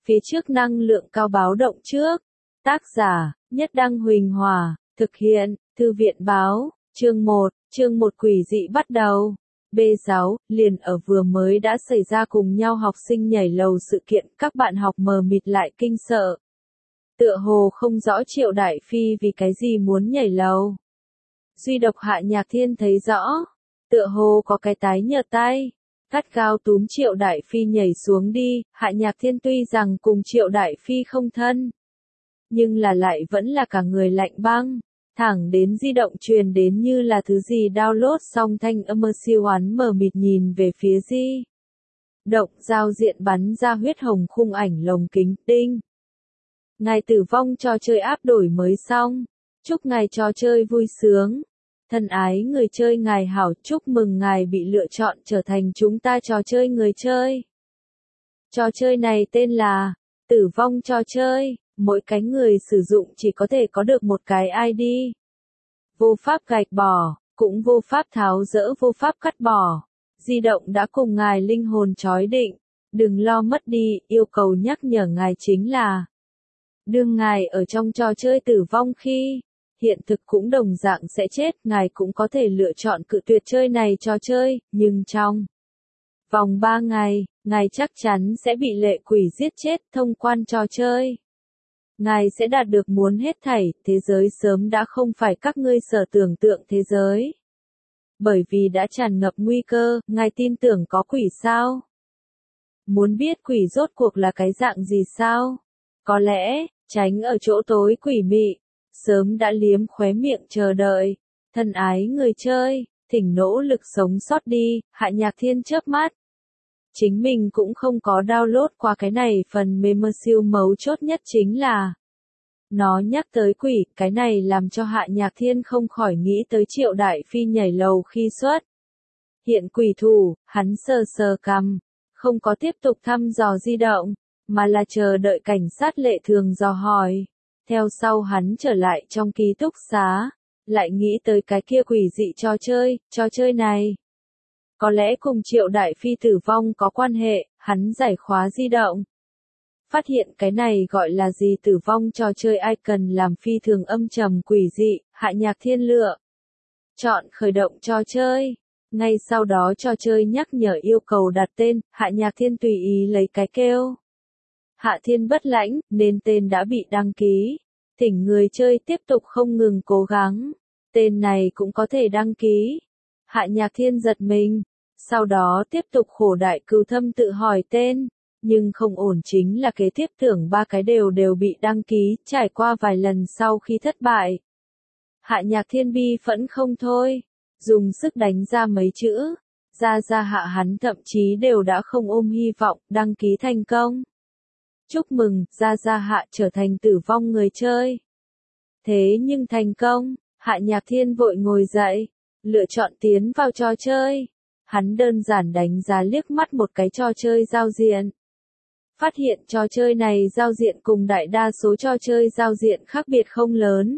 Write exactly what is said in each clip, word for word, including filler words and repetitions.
Phía trước năng lượng cao báo động trước. Tác giả, Nhất Đăng Huỳnh Hòa, thực hiện, Thư viện Báo, chương một, chương một quỷ dị bắt đầu. B sáu, liền ở vừa mới đã xảy ra cùng nhau học sinh nhảy lầu sự kiện, các bạn học mờ mịt lại kinh sợ. Tựa hồ không rõ Triệu Đại Phi vì cái gì muốn nhảy lầu. Duy độc Hạ Nhạc Thiên thấy rõ, tựa hồ có cái tái nhợt tay, gắt gao túm Triệu Đại Phi nhảy xuống đi. Hạ Nhạc Thiên tuy rằng cùng Triệu Đại Phi không thân, nhưng là lại vẫn là cả người lạnh băng, thẳng đến di động truyền đến như là thứ gì download xong thanh âm siêu hắn mờ mịt nhìn về phía di động giao diện bắn ra huyết hồng khung ảnh lồng kính, đinh. Ngài tử vong trò chơi áp đổi mới xong, chúc ngài trò chơi vui sướng. Thân ái người chơi ngài hảo, chúc mừng ngài bị lựa chọn trở thành chúng ta trò chơi người chơi. Trò chơi này tên là Tử vong trò chơi, mỗi cái người sử dụng chỉ có thể có được một cái i đê. Vô pháp gạch bỏ, cũng vô pháp tháo dỡ, vô pháp cắt bỏ. Di động đã cùng ngài linh hồn trói định, đừng lo mất đi, yêu cầu nhắc nhở ngài chính là đương ngài ở trong trò chơi tử vong khi hiện thực cũng đồng dạng sẽ chết, ngài cũng có thể lựa chọn cự tuyệt chơi này trò chơi, nhưng trong vòng ba ngày, ngài chắc chắn sẽ bị lệ quỷ giết chết. Thông quan trò chơi, ngài sẽ đạt được muốn hết thảy, thế giới sớm đã không phải các ngươi sở tưởng tượng thế giới. Bởi vì đã tràn ngập nguy cơ, ngài tin tưởng có quỷ sao? Muốn biết quỷ rốt cuộc là cái dạng gì sao? Có lẽ, tránh ở chỗ tối quỷ mị, sớm đã liếm khóe miệng chờ đợi. Thân ái người chơi, thỉnh nỗ lực sống sót đi. Hạ Nhạc Thiên chớp mắt. Chính mình cũng không có download qua cái này phần meme siêu mấu chốt nhất chính là nó nhắc tới quỷ, cái này làm cho Hạ Nhạc Thiên không khỏi nghĩ tới Triệu Đại Phi nhảy lầu khi xuất hiện quỷ thủ. Hắn sờ sờ cằm, không có tiếp tục thăm dò di động, mà là chờ đợi cảnh sát lệ thường dò hỏi. Theo sau hắn trở lại trong ký túc xá, lại nghĩ tới cái kia quỷ dị trò chơi. Trò chơi này có lẽ cùng Triệu Đại Phi tử vong có quan hệ. Hắn giải khóa di động, phát hiện cái này gọi là gì tử vong trò chơi ai cần làm phi thường âm trầm quỷ dị. Hạ Nhạc Thiên lựa chọn khởi động trò chơi. Ngay sau đó trò chơi nhắc nhở yêu cầu đặt tên. Hạ Nhạc Thiên tùy ý lấy cái kêu Hạ Thiên Bất Lãnh, nên tên đã bị đăng ký. Thỉnh người chơi tiếp tục không ngừng cố gắng. Tên này cũng có thể đăng ký. Hạ Nhạc Thiên giật mình, sau đó tiếp tục khổ đại cừu thâm tự hỏi tên, nhưng không ổn chính là kế tiếp tưởng ba cái đều đều bị đăng ký. Trải qua vài lần sau khi thất bại, Hạ Nhạc Thiên bi phẫn không thôi, dùng sức đánh ra mấy chữ, ra ra hạ hắn thậm chí đều đã không ôm hy vọng. Đăng ký thành công. Chúc mừng, ra ra hạ trở thành tử vong người chơi. Thế nhưng thành công, Hạ Nhạc Thiên vội ngồi dậy, lựa chọn tiến vào trò chơi. Hắn đơn giản đánh giá liếc mắt một cái trò chơi giao diện. Phát hiện trò chơi này giao diện cùng đại đa số trò chơi giao diện khác biệt không lớn.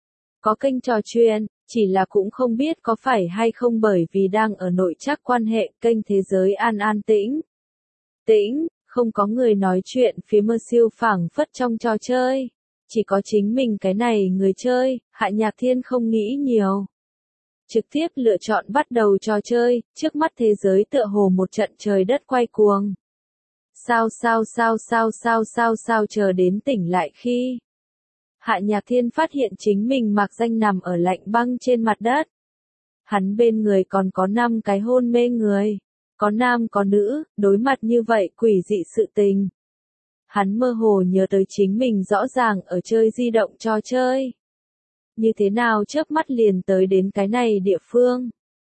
Có kênh trò chuyện, chỉ là cũng không biết có phải hay không bởi vì đang ở nội trắc quan hệ, kênh thế giới an an tĩnh. Tĩnh, không có người nói chuyện phía mơ siêu phảng phất trong trò chơi. Chỉ có chính mình cái này người chơi. Hạ Nhạc Thiên không nghĩ nhiều, trực tiếp lựa chọn bắt đầu trò chơi. Trước mắt thế giới tựa hồ một trận trời đất quay cuồng. Sao sao sao sao sao sao sao chờ đến tỉnh lại khi Hạ Nhạc Thiên phát hiện chính mình mặc danh nằm ở lạnh băng trên mặt đất. Hắn bên người còn có năm cái hôn mê người. Có nam có nữ, đối mặt như vậy quỷ dị sự tình. Hắn mơ hồ nhớ tới chính mình rõ ràng ở chơi di động trò chơi. Như thế nào chớp mắt liền tới đến cái này địa phương.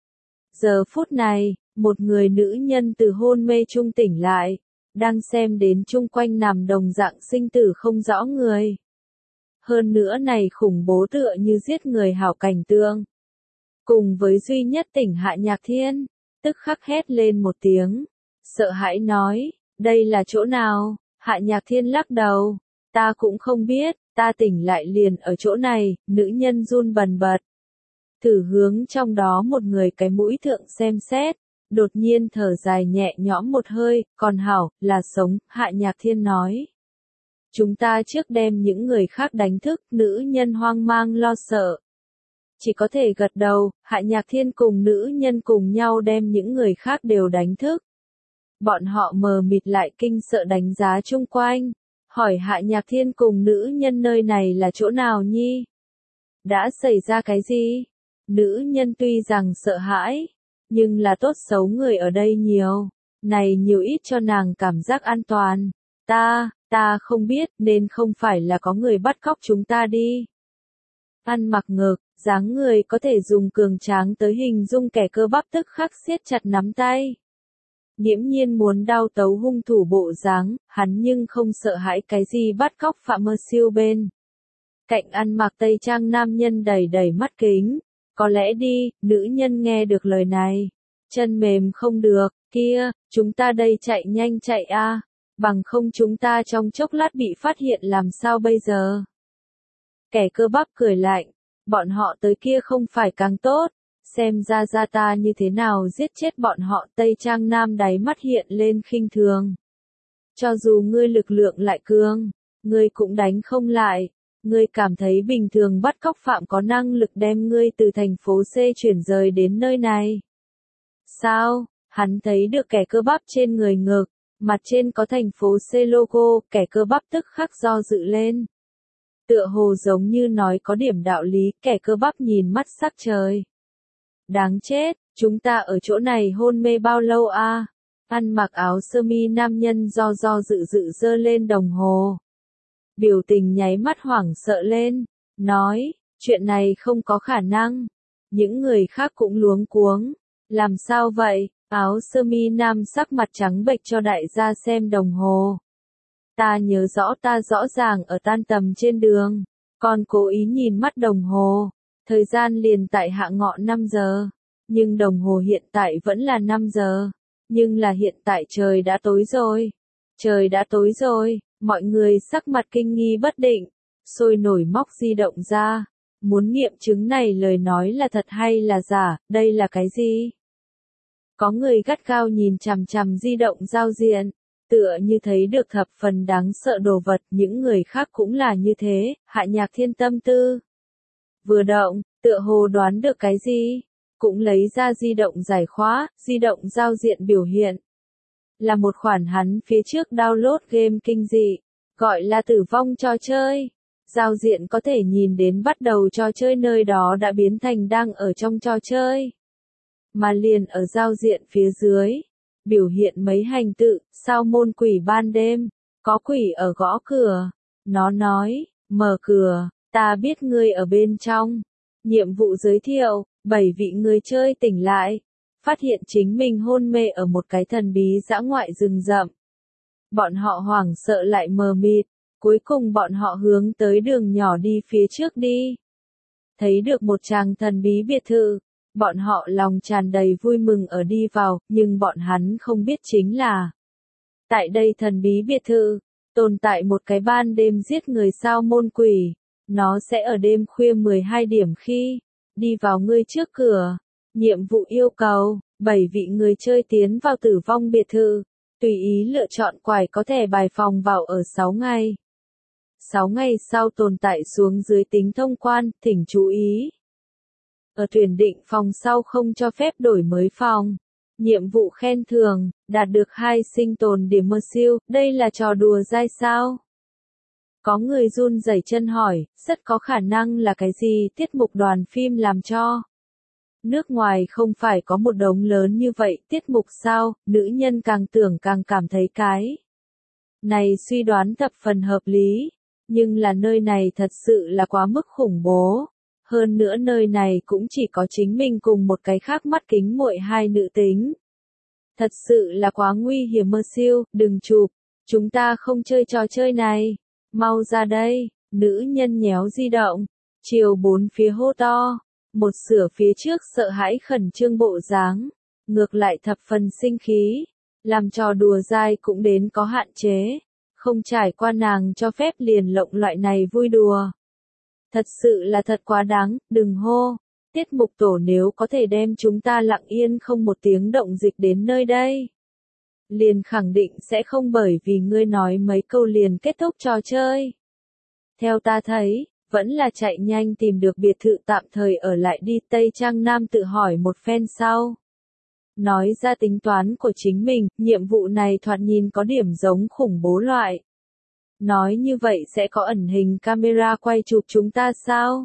Giờ phút này, một người nữ nhân từ hôn mê trung tỉnh lại, đang xem đến chung quanh nằm đồng dạng sinh tử không rõ người. Hơn nữa này khủng bố tựa như giết người hảo cảnh tượng. Cùng với duy nhất tỉnh Hạ Nhạc Thiên, tức khắc hét lên một tiếng, sợ hãi nói, đây là chỗ nào? Hạ Nhạc Thiên lắc đầu, ta cũng không biết, ta tỉnh lại liền ở chỗ này. Nữ nhân run bần bật, thử hướng trong đó một người cái mũi thượng xem xét, đột nhiên thở dài nhẹ nhõm một hơi, còn hảo, là sống. Hạ Nhạc Thiên nói, Chúng ta trước đem những người khác đánh thức, nữ nhân hoang mang lo sợ. Chỉ có thể gật đầu, Hạ Nhạc Thiên cùng nữ nhân cùng nhau đem những người khác đều đánh thức. Bọn họ mờ mịt lại kinh sợ đánh giá chung quanh, hỏi Hạ Nhạc Thiên cùng nữ nhân nơi này là chỗ nào nhi? Đã xảy ra cái gì? Nữ nhân tuy rằng sợ hãi, nhưng là tốt xấu người ở đây nhiều, này nhiều ít cho nàng cảm giác an toàn. Ta, ta không biết nên không phải là có người bắt cóc chúng ta đi. Ăn mặc ngực, dáng người có thể dùng cường tráng tới hình dung kẻ cơ bắp tức khắc siết chặt nắm tay. Nghiễm nhiên muốn đao tấu hung thủ bộ dáng, hắn nhưng không sợ hãi cái gì bắt cóc Phạm Mơ Siêu bên. Cạnh ăn mặc tây trang nam nhân đầy đầy mắt kính. Có lẽ đi, nữ nhân nghe được lời này. Chân mềm không được, kia, chúng ta đây chạy nhanh chạy a, bằng không chúng ta trong chốc lát bị phát hiện làm sao bây giờ. Kẻ cơ bắp cười lạnh, bọn họ tới kia không phải càng tốt, xem ra ra ta như thế nào giết chết bọn họ. Tây trang nam đáy mắt hiện lên khinh thường. Cho dù ngươi lực lượng lại cường, ngươi cũng đánh không lại. Ngươi cảm thấy bình thường bắt cóc phạm có năng lực đem ngươi từ thành phố C chuyển rời đến nơi này. Sao? Hắn thấy được kẻ cơ bắp trên người ngực, mặt trên có thành phố C logo, kẻ cơ bắp tức khắc do dự lên. Tựa hồ giống như nói có điểm đạo lý, kẻ cơ bắp nhìn mắt sắc trời. Đáng chết, chúng ta ở chỗ này hôn mê bao lâu a? Ăn mặc áo sơ mi nam nhân do do dự dự giơ lên đồng hồ. Biểu tình nháy mắt hoảng sợ lên, nói, chuyện này không có khả năng. Những người khác cũng luống cuống, làm sao vậy? Áo sơ mi nam sắc mặt trắng bệch cho đại gia xem đồng hồ. Ta nhớ rõ ta rõ ràng ở tan tầm trên đường, còn cố ý nhìn mắt đồng hồ, thời gian liền tại hạ ngọ năm giờ, nhưng đồng hồ hiện tại vẫn là năm giờ, nhưng là hiện tại trời đã tối rồi, trời đã tối rồi. Mọi người sắc mặt kinh nghi bất định, sôi nổi móc di động ra, muốn nghiệm chứng này lời nói là thật hay là giả, đây là cái gì? Có người gắt gao nhìn chằm chằm di động giao diện, tựa như thấy được thập phần đáng sợ đồ vật, những người khác cũng là như thế. Hạ Nhạc Thiên tâm tư vừa động, tựa hồ đoán được cái gì, cũng lấy ra di động giải khóa, di động giao diện biểu hiện. Là một khoản hắn phía trước download game kinh dị, gọi là tử vong trò chơi. Giao diện có thể nhìn đến bắt đầu trò chơi nơi đó đã biến thành đang ở trong trò chơi. Mà liền ở giao diện phía dưới, biểu hiện mấy hành tự, sao môn quỷ ban đêm, có quỷ ở gõ cửa. Nó nói, mở cửa, ta biết ngươi ở bên trong. Nhiệm vụ giới thiệu, bảy vị người chơi tỉnh lại. Phát hiện chính mình hôn mê ở một cái thần bí dã ngoại rừng rậm. Bọn họ hoảng sợ lại mờ mịt, cuối cùng bọn họ hướng tới đường nhỏ đi phía trước đi. Thấy được một tràng thần bí biệt thự, bọn họ lòng tràn đầy vui mừng ở đi vào, nhưng bọn hắn không biết chính là tại đây thần bí biệt thự, tồn tại một cái ban đêm giết người sao môn quỷ, nó sẽ ở đêm khuya mười hai điểm khi đi vào ngươi trước cửa. Nhiệm vụ yêu cầu, bảy vị người chơi tiến vào tử vong biệt thự, tùy ý lựa chọn quải có thẻ bài phòng vào ở sáu ngày. sáu ngày sau tồn tại xuống dưới tính thông quan, thỉnh chú ý. Ở tuyển định phòng sau không cho phép đổi mới phòng. Nhiệm vụ khen thưởng, đạt được hai sinh tồn điểm mơ siêu, đây là trò đùa dai sao? Có người run rẩy chân hỏi, rất có khả năng là cái gì tiết mục đoàn phim làm cho. Nước ngoài không phải có một đống lớn như vậy tiết mục sao, nữ nhân càng tưởng càng cảm thấy cái này suy đoán thập phần hợp lý, nhưng là nơi này thật sự là quá mức khủng bố. Hơn nữa nơi này cũng chỉ có chính mình cùng một cái khác mắt kính muội hai nữ tính. Thật sự là quá nguy hiểm mơ siêu, đừng chụp, chúng ta không chơi trò chơi này, mau ra đây, nữ nhân nhéo di động, chiều bốn phía hô to. Một sửa phía trước sợ hãi khẩn trương bộ dáng, ngược lại thập phần sinh khí, làm trò đùa dai cũng đến có hạn chế, không trải qua nàng cho phép liền lộng loại này vui đùa. Thật sự là thật quá đáng, đừng hô, tiết mục tổ nếu có thể đem chúng ta lặng yên không một tiếng động dịch đến nơi đây. liền khẳng định sẽ không bởi vì ngươi nói mấy câu liền kết thúc trò chơi. Theo ta thấy, vẫn là chạy nhanh tìm được biệt thự tạm thời ở lại đi. Tây Trang Nam tự hỏi một phen sau. Nói ra tính toán của chính mình, nhiệm vụ này thoạt nhìn có điểm giống khủng bố loại. Nói như vậy sẽ có ẩn hình camera quay chụp chúng ta sao?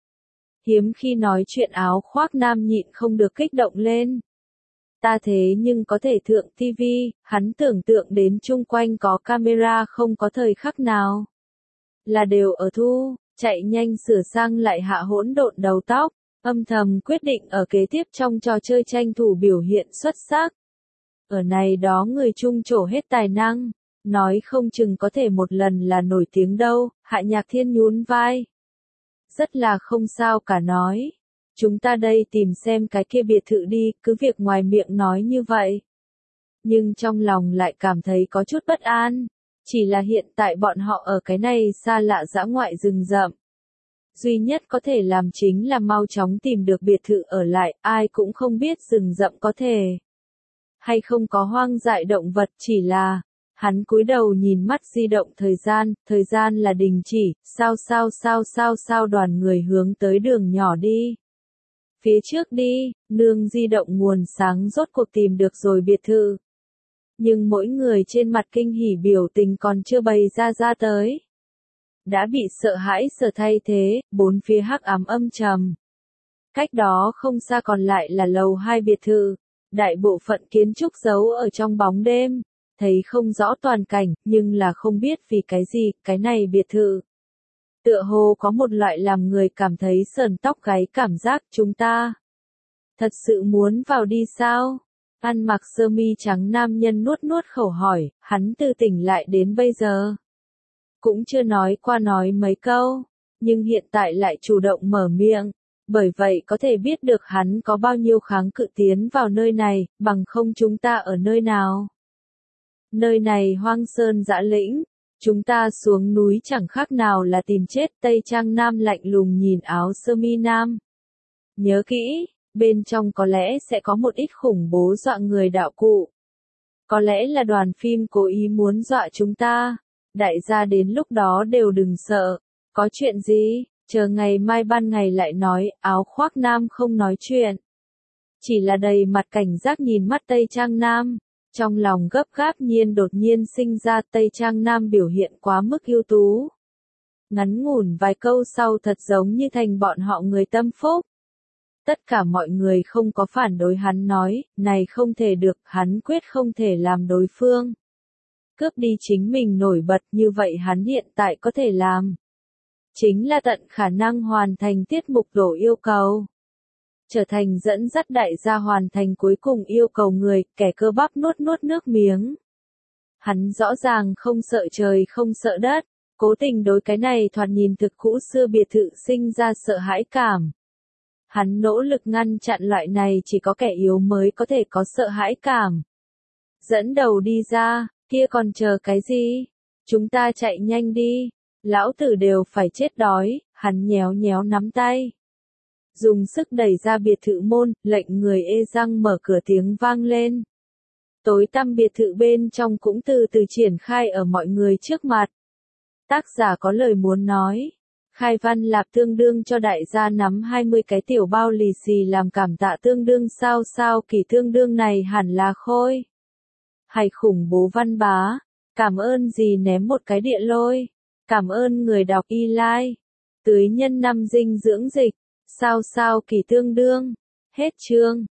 Hiếm khi nói chuyện áo khoác nam nhịn không được kích động lên. Ta thế nhưng có thể thượng ti vi, hắn tưởng tượng đến chung quanh có camera không có thời khắc nào. Là đều ở thu, chạy nhanh sửa sang lại hạ hỗn độn đầu tóc, âm thầm quyết định ở kế tiếp trong trò chơi tranh thủ biểu hiện xuất sắc. Ở này đó người chung trổ hết tài năng, nói không chừng có thể một lần là nổi tiếng đâu. Hạ Nhạc Thiên nhún vai. Rất là không sao cả nói. Chúng ta đây tìm xem cái kia biệt thự đi, cứ việc ngoài miệng nói như vậy. Nhưng trong lòng lại cảm thấy có chút bất an. Chỉ là hiện tại bọn họ ở cái này xa lạ dã ngoại rừng rậm. Duy nhất có thể làm chính là mau chóng tìm được biệt thự ở lại, ai cũng không biết rừng rậm có thể hay không có hoang dại động vật, chỉ là hắn cúi đầu nhìn mắt di động thời gian, thời gian là đình chỉ, sao sao sao sao sao đoàn người hướng tới đường nhỏ đi. Phía trước đi, nương di động nguồn sáng rốt cuộc tìm được rồi biệt thự. Nhưng mỗi người trên mặt kinh hỉ biểu tình còn chưa bày ra ra tới. Đã bị sợ hãi sở thay thế, bốn phía hắc ám âm trầm. Cách đó không xa còn lại là lầu hai biệt thự. Đại bộ phận kiến trúc giấu ở trong bóng đêm. Thấy không rõ toàn cảnh, nhưng là không biết vì cái gì, cái này biệt thự. Tựa hồ có một loại làm người cảm thấy sờn tóc gáy cảm giác. Chúng ta thật sự muốn vào đi sao? Ăn mặc sơ mi trắng nam nhân nuốt nuốt khẩu hỏi, hắn từ tỉnh lại đến bây giờ. Cũng chưa nói qua nói mấy câu, nhưng hiện tại lại chủ động mở miệng. Bởi vậy có thể biết được hắn có bao nhiêu kháng cự tiến vào nơi này, bằng không chúng ta ở nơi nào. Nơi này hoang sơn dã lĩnh, chúng ta xuống núi chẳng khác nào là tìm chết. Tây Trang Nam lạnh lùng nhìn áo sơ mi nam. Nhớ kỹ, bên trong có lẽ sẽ có một ít khủng bố dọa người đạo cụ. Có lẽ là đoàn phim cố ý muốn dọa chúng ta. Đại gia đến lúc đó đều đừng sợ. Có chuyện gì, chờ ngày mai ban ngày lại nói. Áo khoác nam không nói chuyện. Chỉ là đầy mặt cảnh giác nhìn mắt Tây Trang Nam. Trong lòng gấp gáp nhiên đột nhiên sinh ra. Tây Trang Nam biểu hiện quá mức ưu tú. Ngắn ngủn vài câu sau thật giống như thành bọn họ người tâm phúc. Tất cả mọi người không có phản đối hắn nói, này không thể được, hắn quyết không thể làm đối phương. Cướp đi chính mình nổi bật, như vậy hắn hiện tại có thể làm. Chính là tận khả năng hoàn thành tiết mục đổ yêu cầu. Trở thành dẫn dắt đại gia hoàn thành cuối cùng yêu cầu người, kẻ cơ bắp nuốt nuốt nước miếng. Hắn rõ ràng không sợ trời không sợ đất, cố tình đối cái này thoạt nhìn thực cũ xưa biệt thự sinh ra sợ hãi cảm. Hắn nỗ lực ngăn chặn loại này chỉ có kẻ yếu mới có thể có sợ hãi cảm. Dẫn đầu đi ra, kia còn chờ cái gì? Chúng ta chạy nhanh đi, lão tử đều phải chết đói, hắn nhéo nhéo nắm tay. Dùng sức đẩy ra biệt thự môn, lệnh người ê răng mở cửa tiếng vang lên. Tối tăm biệt thự bên trong cũng từ từ triển khai ở mọi người trước mặt. Tác giả có lời muốn nói. Khai văn lạp tương đương cho đại gia nắm hai mươi cái tiểu bao lì xì làm cảm tạ tương đương sao sao kỳ tương đương này hẳn là khôi. Hay khủng bố văn bá. Cảm ơn gì ném một cái địa lôi. Cảm ơn người đọc y like. Tưới nhân năm dinh dưỡng dịch. Sao sao kỳ tương đương. Hết chương.